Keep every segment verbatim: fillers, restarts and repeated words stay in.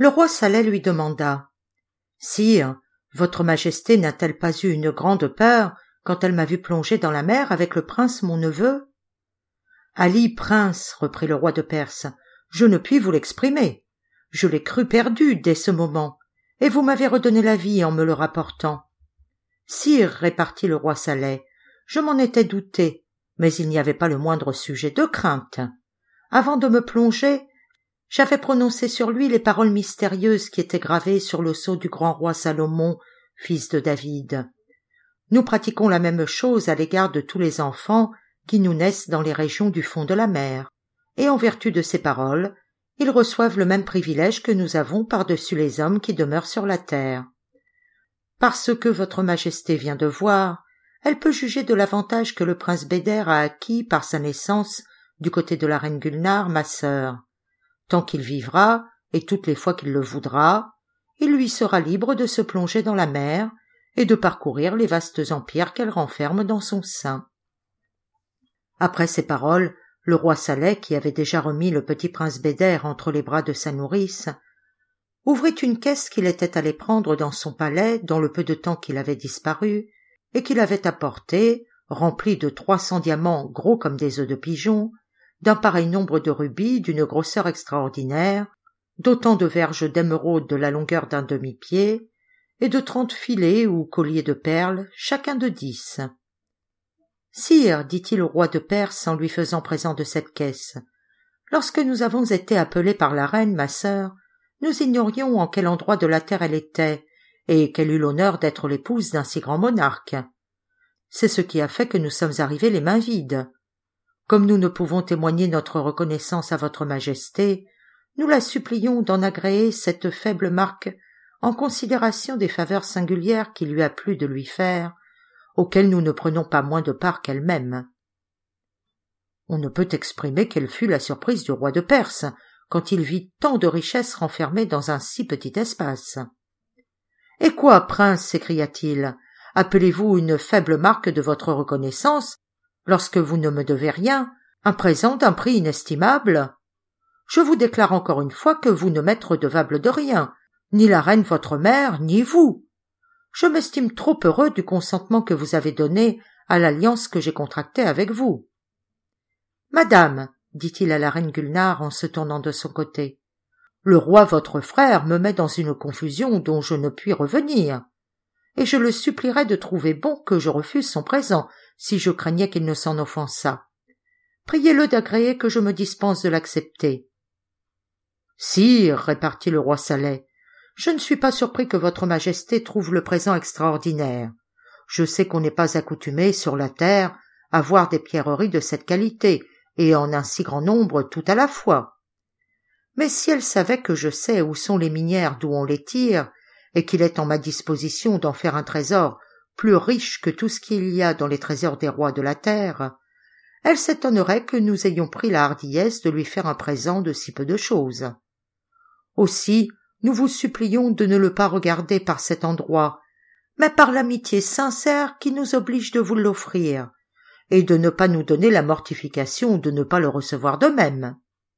Le roi Saleh lui demanda « Sire, votre majesté n'a-t-elle pas eu une grande peur quand elle m'a vu plonger dans la mer avec le prince mon neveu ?»« Ali, prince, reprit le roi de Perse, je ne puis vous l'exprimer. Je l'ai cru perdu dès ce moment, et vous m'avez redonné la vie en me le rapportant. »« Sire, répartit le roi Saleh, je m'en étais douté, mais il n'y avait pas le moindre sujet de crainte. Avant de me plonger, j'avais prononcé sur lui les paroles mystérieuses qui étaient gravées sur le sceau du grand roi Salomon, fils de David. Nous pratiquons la même chose à l'égard de tous les enfants qui nous naissent dans les régions du fond de la mer, et en vertu de ces paroles, ils reçoivent le même privilège que nous avons par-dessus les hommes qui demeurent sur la terre. Parce que votre majesté vient de voir, elle peut juger de l'avantage que le prince Beder a acquis par sa naissance du côté de la reine Gulnare, ma sœur. Tant qu'il vivra, et toutes les fois qu'il le voudra, il lui sera libre de se plonger dans la mer et de parcourir les vastes empires qu'elle renferme dans son sein. » Après ces paroles, le roi Saleh, qui avait déjà remis le petit prince Beder entre les bras de sa nourrice, ouvrit une caisse qu'il était allé prendre dans son palais dans le peu de temps qu'il avait disparu, et qu'il avait apporté, remplie de trois cents diamants gros comme des œufs de pigeon, d'un pareil nombre de rubis d'une grosseur extraordinaire, d'autant de verges d'émeraude de la longueur d'un demi-pied, et de trente filets ou colliers de perles, chacun de dix. « Sire, dit-il au roi de Perse en lui faisant présent de cette caisse, lorsque nous avons été appelés par la reine, ma sœur, nous ignorions en quel endroit de la terre elle était, et qu'elle eut l'honneur d'être l'épouse d'un si grand monarque. C'est ce qui a fait que nous sommes arrivés les mains vides. Comme nous ne pouvons témoigner notre reconnaissance à votre majesté, nous la supplions d'en agréer cette faible marque en considération des faveurs singulières qu'il lui a plu de lui faire, auxquelles nous ne prenons pas moins de part qu'elle-même. » On ne peut exprimer quelle fut la surprise du roi de Perse quand il vit tant de richesses renfermées dans un si petit espace. « Et quoi, prince, s'écria-t-il, appelez-vous une faible marque de votre reconnaissance, lorsque vous ne me devez rien, un présent d'un prix inestimable? Je vous déclare encore une fois que vous ne m'êtes redevable de rien, ni la reine votre mère, ni vous. Je m'estime trop heureux du consentement que vous avez donné à l'alliance que j'ai contractée avec vous. »« Madame, dit-il à la reine Gulnare en se tournant de son côté, le roi votre frère me met dans une confusion dont je ne puis revenir, et je le supplierais de trouver bon que je refuse son présent si je craignais qu'il ne s'en offensât. Priez-le d'agréer que je me dispense de l'accepter. »« Sire, répartit le roi Saleh, je ne suis pas surpris que votre majesté trouve le présent extraordinaire. Je sais qu'on n'est pas accoutumé sur la terre à voir des pierreries de cette qualité, et en un si grand nombre tout à la fois. Mais si elle savait que je sais où sont les minières d'où on les tire, et qu'il est en ma disposition d'en faire un trésor plus riche que tout ce qu'il y a dans les trésors des rois de la terre, elle s'étonnerait que nous ayons pris la hardiesse de lui faire un présent de si peu de choses. Aussi, nous vous supplions de ne le pas regarder par cet endroit, mais par l'amitié sincère qui nous oblige de vous l'offrir, et de ne pas nous donner la mortification de ne pas le recevoir de même. »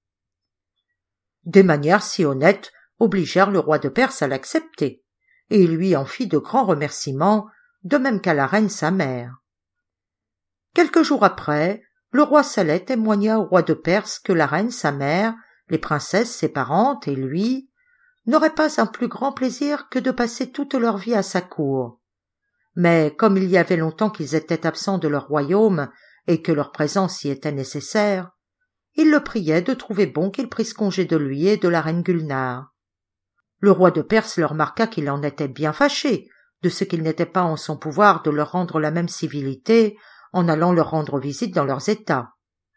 Des manières si honnêtes obligèrent le roi de Perse à l'accepter, et il lui en fit de grands remerciements, de même qu'à la reine sa mère. Quelques jours après, le roi Saleh témoigna au roi de Perse que la reine sa mère, les princesses ses parentes et lui n'auraient pas un plus grand plaisir que de passer toute leur vie à sa cour. Mais comme il y avait longtemps qu'ils étaient absents de leur royaume et que leur présence y était nécessaire, il le priait de trouver bon qu'ils prissent congé de lui et de la reine Gulnare. Le roi de Perse leur marqua qu'il en était bien fâché de ce qu'il n'était pas en son pouvoir de leur rendre la même civilité en allant leur rendre visite dans leurs états.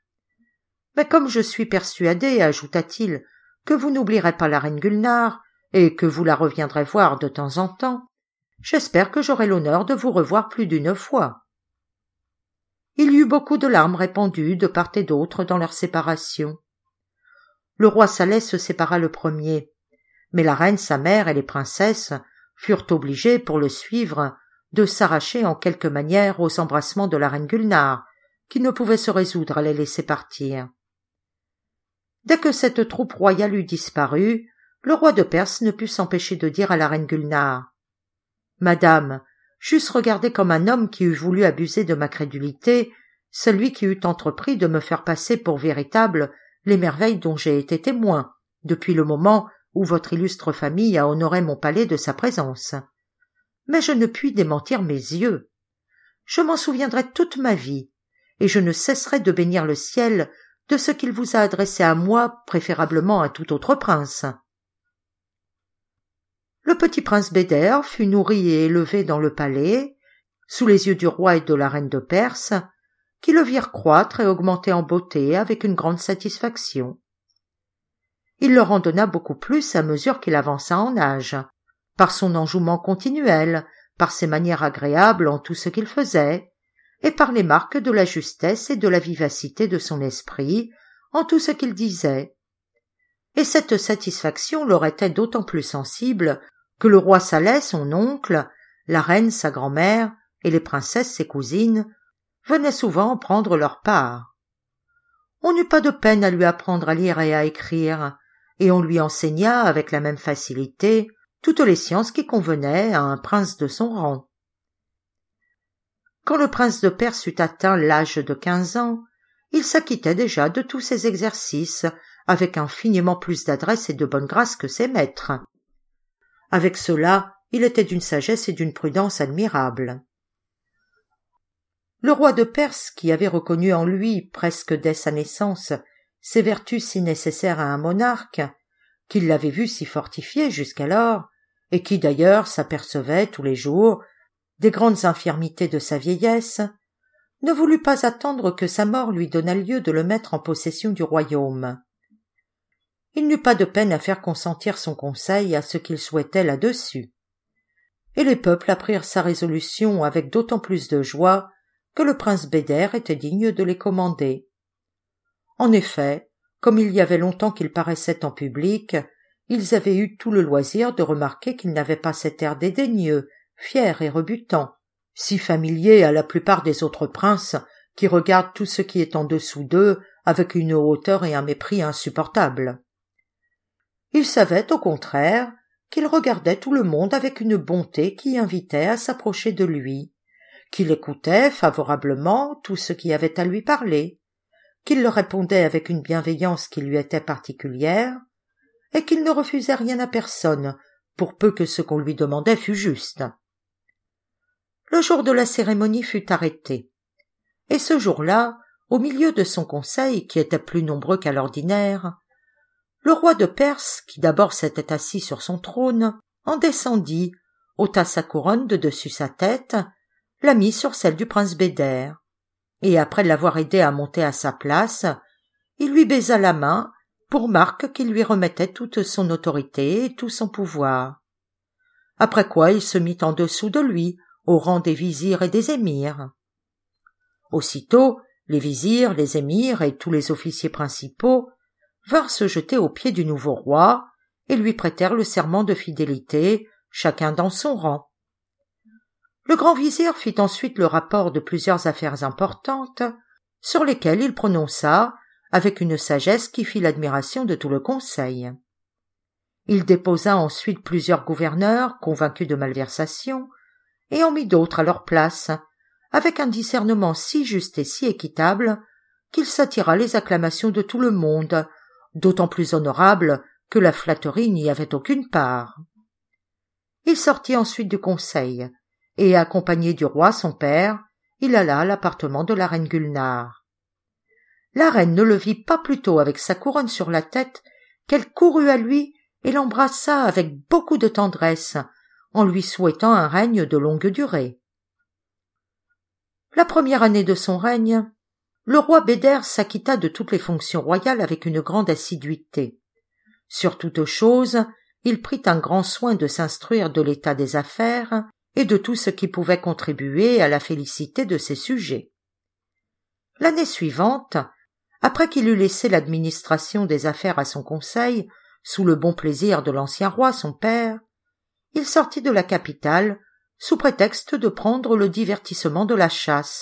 « Mais comme je suis persuadé, ajouta-t-il, que vous n'oublierez pas la reine Gulnare et que vous la reviendrez voir de temps en temps, j'espère que j'aurai l'honneur de vous revoir plus d'une fois. » Il y eut beaucoup de larmes répandues de part et d'autre dans leur séparation. Le roi Saleh se sépara le premier, mais la reine sa mère et les princesses furent obligées, pour le suivre, de s'arracher en quelque manière aux embrassements de la reine Gulnare, qui ne pouvait se résoudre à les laisser partir. Dès que cette troupe royale eut disparu, le roi de Perse ne put s'empêcher de dire à la reine Gulnare: « Madame, j'eusse regardé comme un homme qui eût voulu abuser de ma crédulité celui qui eût entrepris de me faire passer pour véritable les merveilles dont j'ai été témoin depuis le moment où votre illustre famille a honoré mon palais de sa présence. Mais je ne puis démentir mes yeux. Je m'en souviendrai toute ma vie, et je ne cesserai de bénir le ciel de ce qu'il vous a adressé à moi préférablement à tout autre prince. » Le petit prince Bédère fut nourri et élevé dans le palais, sous les yeux du roi et de la reine de Perse, qui le virent croître et augmenter en beauté avec une grande satisfaction. Il leur en donna beaucoup plus à mesure qu'il avança en âge, par son enjouement continuel, par ses manières agréables en tout ce qu'il faisait, et par les marques de la justesse et de la vivacité de son esprit en tout ce qu'il disait. Et cette satisfaction leur était d'autant plus sensible que le roi Saleh, son oncle, la reine, sa grand-mère, et les princesses, ses cousines, venaient souvent en prendre leur part. On n'eut pas de peine à lui apprendre à lire et à écrire, et on lui enseigna avec la même facilité toutes les sciences qui convenaient à un prince de son rang. Quand le prince de Perse eut atteint l'âge de quinze ans, il s'acquittait déjà de tous ses exercices avec infiniment plus d'adresse et de bonne grâce que ses maîtres. Avec cela, il était d'une sagesse et d'une prudence admirables. Le roi de Perse, qui avait reconnu en lui, presque dès sa naissance, ces vertus si nécessaires à un monarque, qui l'avait vu si fortifié jusqu'alors, et qui d'ailleurs s'apercevait tous les jours des grandes infirmités de sa vieillesse, ne voulut pas attendre que sa mort lui donnât lieu de le mettre en possession du royaume. Il n'eut pas de peine à faire consentir son conseil à ce qu'il souhaitait là-dessus. Et les peuples apprirent sa résolution avec d'autant plus de joie que le prince Bédère était digne de les commander. En effet, comme il y avait longtemps qu'il paraissait en public, ils avaient eu tout le loisir de remarquer qu'il n'avait pas cet air dédaigneux, fier et rebutant, si familier à la plupart des autres princes qui regardent tout ce qui est en dessous d'eux avec une hauteur et un mépris insupportables. Il savait, au contraire, qu'il regardait tout le monde avec une bonté qui invitait à s'approcher de lui, qu'il écoutait favorablement tout ce qui avait à lui parler, qu'il leur répondait avec une bienveillance qui lui était particulière, et qu'il ne refusait rien à personne, pour peu que ce qu'on lui demandait fût juste. Le jour de la cérémonie fut arrêté, et ce jour-là, au milieu de son conseil, qui était plus nombreux qu'à l'ordinaire, le roi de Perse, qui d'abord s'était assis sur son trône, en descendit, ôta sa couronne de dessus sa tête, la mit sur celle du prince Bédère, et après l'avoir aidé à monter à sa place, il lui baisa la main pour marque qu'il lui remettait toute son autorité et tout son pouvoir. Après quoi il se mit en dessous de lui, au rang des vizirs et des émirs. Aussitôt, les vizirs, les émirs et tous les officiers principaux vinrent se jeter aux pieds du nouveau roi et lui prêtèrent le serment de fidélité, chacun dans son rang. Le grand vizir fit ensuite le rapport de plusieurs affaires importantes, sur lesquelles il prononça, avec une sagesse qui fit l'admiration de tout le conseil. Il déposa ensuite plusieurs gouverneurs convaincus de malversation, et en mit d'autres à leur place, avec un discernement si juste et si équitable qu'il s'attira les acclamations de tout le monde, d'autant plus honorable que la flatterie n'y avait aucune part. Il sortit ensuite du conseil, et accompagné du roi son père, il alla à l'appartement de la reine Gulnare. La reine ne le vit pas plus tôt avec sa couronne sur la tête qu'elle courut à lui et l'embrassa avec beaucoup de tendresse, en lui souhaitant un règne de longue durée. La première année de son règne, le roi Bédère s'acquitta de toutes les fonctions royales avec une grande assiduité. Sur toute chose, il prit un grand soin de s'instruire de l'état des affaires et de tout ce qui pouvait contribuer à la félicité de ses sujets. L'année suivante, après qu'il eut laissé l'administration des affaires à son conseil, sous le bon plaisir de l'ancien roi son père, il sortit de la capitale sous prétexte de prendre le divertissement de la chasse.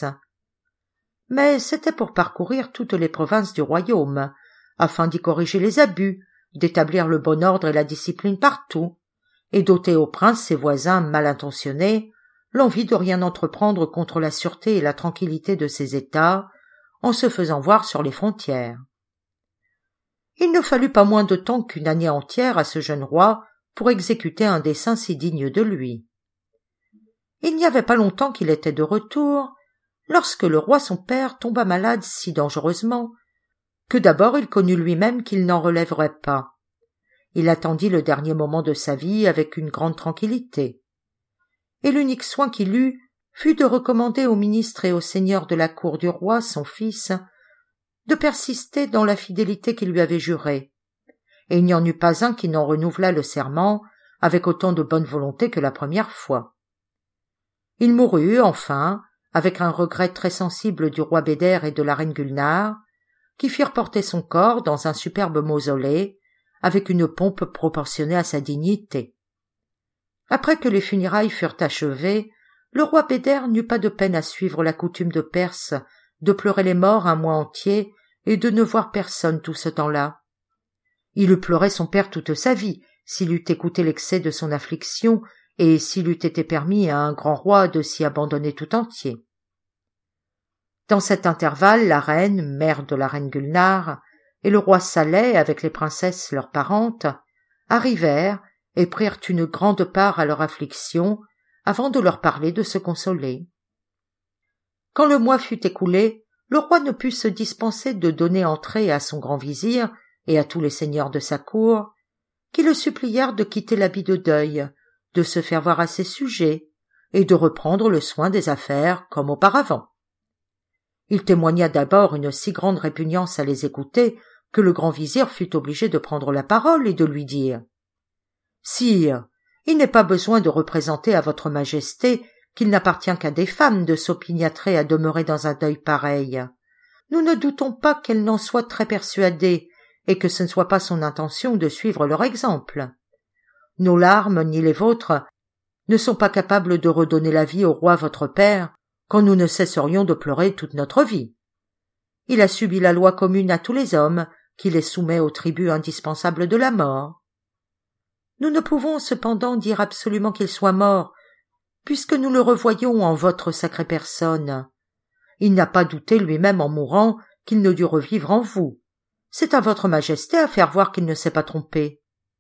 Mais c'était pour parcourir toutes les provinces du royaume, afin d'y corriger les abus, d'établir le bon ordre et la discipline partout, et d'ôter au prince ses voisins mal intentionnés l'envie de rien entreprendre contre la sûreté et la tranquillité de ses États, en se faisant voir sur les frontières. Il ne fallut pas moins de temps qu'une année entière à ce jeune roi pour exécuter un dessein si digne de lui. Il n'y avait pas longtemps qu'il était de retour, lorsque le roi son père tomba malade si dangereusement, que d'abord il connut lui-même qu'il n'en relèverait pas. Il attendit le dernier moment de sa vie avec une grande tranquillité. Et l'unique soin qu'il eut fut de recommander au ministre et au seigneur de la cour du roi, son fils, de persister dans la fidélité qu'il lui avait jurée. Et il n'y en eut pas un qui n'en renouvelât le serment avec autant de bonne volonté que la première fois. Il mourut, enfin, avec un regret très sensible du roi Bédère et de la reine Gulnare, qui firent porter son corps dans un superbe mausolée, avec une pompe proportionnée à sa dignité. Après que les funérailles furent achevées, le roi Bédère n'eut pas de peine à suivre la coutume de Perse, de pleurer les morts un mois entier et de ne voir personne tout ce temps-là. Il eût pleuré son père toute sa vie, s'il eût écouté l'excès de son affliction et s'il eût été permis à un grand roi de s'y abandonner tout entier. Dans cet intervalle, la reine, mère de la reine Gulnare, et le roi Saleh, avec les princesses leurs parentes, arrivèrent et prirent une grande part à leur affliction, avant de leur parler de se consoler. Quand le mois fut écoulé, le roi ne put se dispenser de donner entrée à son grand vizir et à tous les seigneurs de sa cour, qui le supplièrent de quitter l'habit de deuil, de se faire voir à ses sujets, et de reprendre le soin des affaires comme auparavant. Il témoigna d'abord une si grande répugnance à les écouter que le grand vizir fut obligé de prendre la parole et de lui dire « Sire, il n'est pas besoin de représenter à votre majesté qu'il n'appartient qu'à des femmes de s'opiniâtrer à demeurer dans un deuil pareil. Nous ne doutons pas qu'elle n'en soit très persuadée et que ce ne soit pas son intention de suivre leur exemple. Nos larmes, ni les vôtres, ne sont pas capables de redonner la vie au roi votre père, quand nous ne cesserions de pleurer toute notre vie. Il a subi la loi commune à tous les hommes, qui les soumet au tribut indispensable de la mort. Nous ne pouvons cependant dire absolument qu'il soit mort, puisque nous le revoyons en votre sacrée personne. Il n'a pas douté lui-même en mourant qu'il ne dut revivre en vous. C'est à votre majesté à faire voir qu'il ne s'est pas trompé. »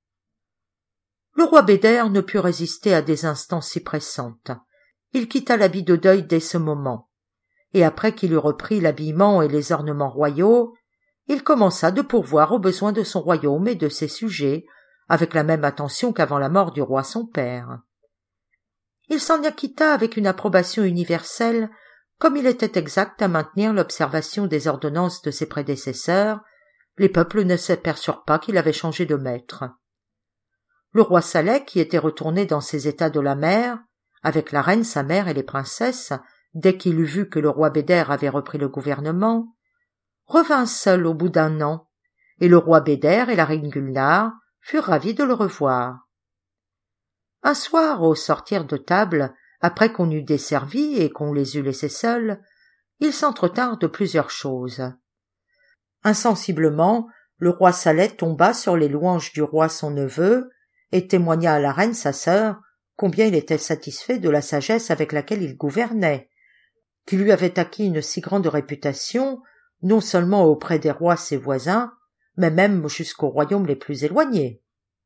Le roi Bédère ne put résister à des instances si pressantes. Il quitta l'habit de deuil dès ce moment, et après qu'il eut repris l'habillement et les ornements royaux, il commença de pourvoir aux besoins de son royaume et de ses sujets, avec la même attention qu'avant la mort du roi son père. Il s'en acquitta avec une approbation universelle, comme il était exact à maintenir l'observation des ordonnances de ses prédécesseurs, les peuples ne s'aperçurent pas qu'il avait changé de maître. Le roi Saleh, qui était retourné dans ses états de la mer, avec la reine sa mère et les princesses, dès qu'il eut vu que le roi Bédère avait repris le gouvernement, revint seul au bout d'un an, et le roi Bédère et la reine Gulnare furent ravis de le revoir. Un soir, au sortir de table, après qu'on eut desservi et qu'on les eut laissés seuls, ils s'entretinrent de plusieurs choses. Insensiblement, le roi Saleh tomba sur les louanges du roi son neveu et témoigna à la reine sa sœur combien il était satisfait de la sagesse avec laquelle il gouvernait, qui lui avait acquis une si grande réputation, non seulement auprès des rois ses voisins, mais même jusqu'aux royaumes les plus éloignés.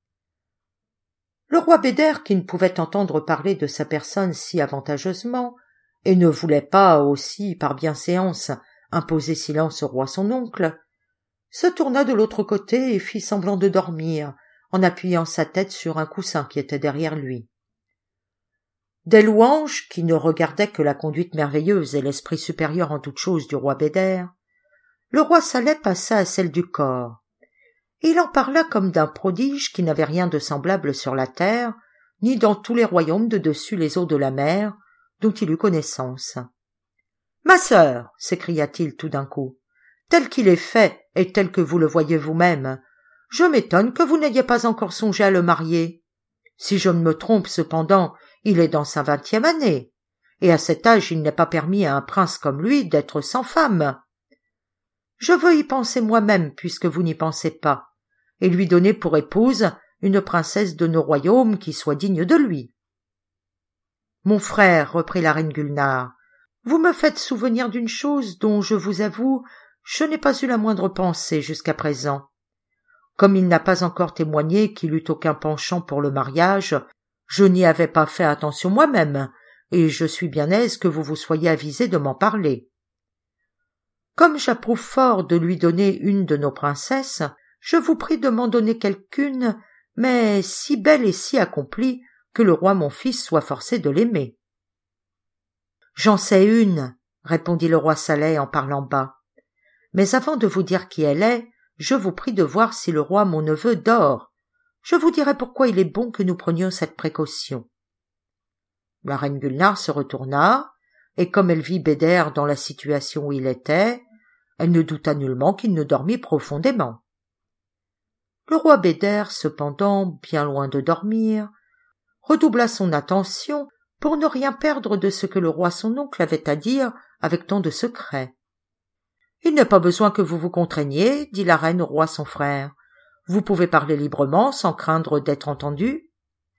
Le roi Bédère, qui ne pouvait entendre parler de sa personne si avantageusement, et ne voulait pas aussi, par bienséance, imposer silence au roi son oncle, se tourna de l'autre côté et fit semblant de dormir, en appuyant sa tête sur un coussin qui était derrière lui. Des louanges, qui ne regardaient que la conduite merveilleuse et l'esprit supérieur en toutes choses du roi Bédère, le roi Saleh passa à celle du corps. Il en parla comme d'un prodige qui n'avait rien de semblable sur la terre, ni dans tous les royaumes de dessus les eaux de la mer, dont il eut connaissance. « Ma sœur, s'écria-t-il tout d'un coup, tel qu'il est fait et tel que vous le voyez vous-même, je m'étonne que vous n'ayez pas encore songé à le marier. Si je ne me trompe cependant, il est dans sa vingtième année, et à cet âge il n'est pas permis à un prince comme lui d'être sans femme. Je veux y penser moi-même puisque vous n'y pensez pas, et lui donner pour épouse une princesse de nos royaumes qui soit digne de lui. Mon frère, reprit la reine Gulnare, vous me faites souvenir d'une chose dont, je vous avoue, je n'ai pas eu la moindre pensée jusqu'à présent. Comme il n'a pas encore témoigné qu'il eût aucun penchant pour le mariage, je n'y avais pas fait attention moi-même, et je suis bien aise que vous vous soyez avisé de m'en parler. Comme j'approuve fort de lui donner une de nos princesses, je vous prie de m'en donner quelqu'une, mais si belle et si accomplie que le roi mon fils soit forcé de l'aimer. J'en sais une, répondit le roi Saleh en parlant bas. Mais avant de vous dire qui elle est, je vous prie de voir si le roi mon neveu dort. Je vous dirai pourquoi il est bon que nous prenions cette précaution. La reine Gulnare se retourna, et comme elle vit Bédère dans la situation où il était, elle ne douta nullement qu'il ne dormît profondément. Le roi Bédère, cependant, bien loin de dormir, redoubla son attention pour ne rien perdre de ce que le roi son oncle avait à dire avec tant de secret. « Il n'est pas besoin que vous vous contraigniez, dit la reine au roi son frère. Vous pouvez parler librement sans craindre d'être entendu. »«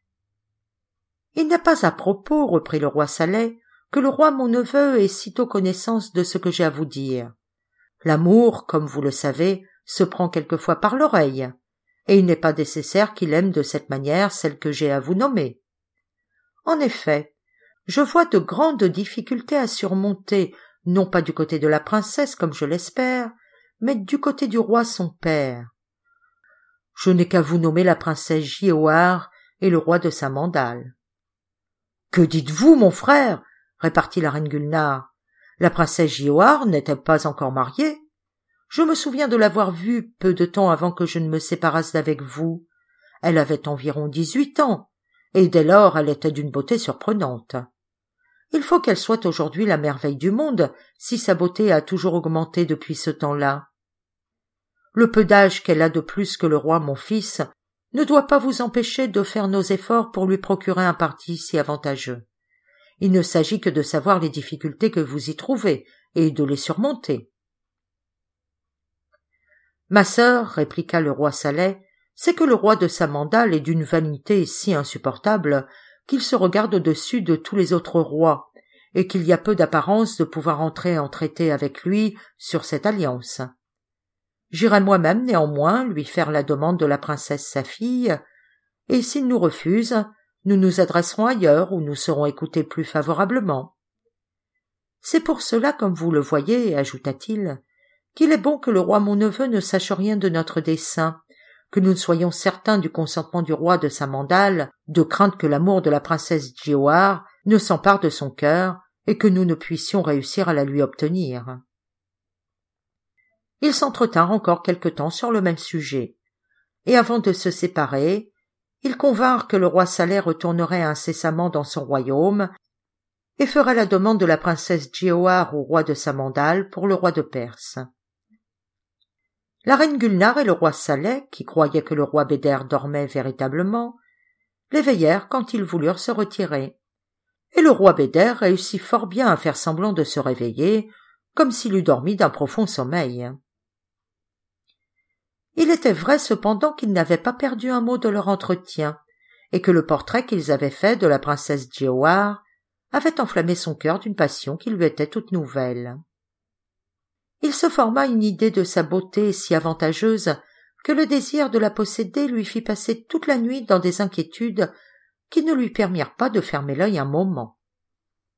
Il n'est pas à propos, reprit le roi Saleh, que le roi mon neveu ait sitôt connaissance de ce que j'ai à vous dire. L'amour, comme vous le savez, se prend quelquefois par l'oreille, et il n'est pas nécessaire qu'il aime de cette manière celle que j'ai à vous nommer. En effet, je vois de grandes difficultés à surmonter, non pas du côté de la princesse, comme je l'espère, mais du côté du roi son père. Je n'ai qu'à vous nommer la princesse Giauhare et le roi de Samandal. »« Que dites-vous, mon frère ?» répartit la reine Gulnare. « La princesse Giauhare n'est-elle pas encore mariée ? Je me souviens de l'avoir vue peu de temps avant que je ne me séparasse d'avec vous. Elle avait environ dix-huit ans, et dès lors elle était d'une beauté surprenante. Il faut qu'elle soit aujourd'hui la merveille du monde, si sa beauté a toujours augmenté depuis ce temps-là. Le peu d'âge qu'elle a de plus que le roi mon fils ne doit pas vous empêcher de faire nos efforts pour lui procurer un parti si avantageux. Il ne s'agit que de savoir les difficultés que vous y trouvez, et de les surmonter. »« Ma sœur, répliqua le roi Saleh, c'est que le roi de Samandal est d'une vanité si insupportable qu'il se regarde au-dessus de tous les autres rois, et qu'il y a peu d'apparence de pouvoir entrer en traité avec lui sur cette alliance. J'irai moi-même néanmoins lui faire la demande de la princesse sa fille, et s'il nous refuse, nous nous adresserons ailleurs où nous serons écoutés plus favorablement. C'est pour cela, comme vous le voyez, ajouta-t-il, qu'il est bon que le roi mon neveu ne sache rien de notre dessein, que nous ne soyons certains du consentement du roi de Samandal, de crainte que l'amour de la princesse Giauhare ne s'empare de son cœur et que nous ne puissions réussir à la lui obtenir. » Ils s'entretinrent encore quelque temps sur le même sujet, et avant de se séparer, ils convinrent que le roi Saleh retournerait incessamment dans son royaume et ferait la demande de la princesse Giauhare au roi de Samandal pour le roi de Perse. La reine Gulnare et le roi Saleh, qui croyaient que le roi Bédère dormait véritablement, l'éveillèrent quand ils voulurent se retirer. Et le roi Bédère réussit fort bien à faire semblant de se réveiller, comme s'il eût dormi d'un profond sommeil. Il était vrai cependant qu'ils n'avaient pas perdu un mot de leur entretien, et que le portrait qu'ils avaient fait de la princesse Giauhare avait enflammé son cœur d'une passion qui lui était toute nouvelle. Il se forma une idée de sa beauté si avantageuse que le désir de la posséder lui fit passer toute la nuit dans des inquiétudes qui ne lui permirent pas de fermer l'œil un moment.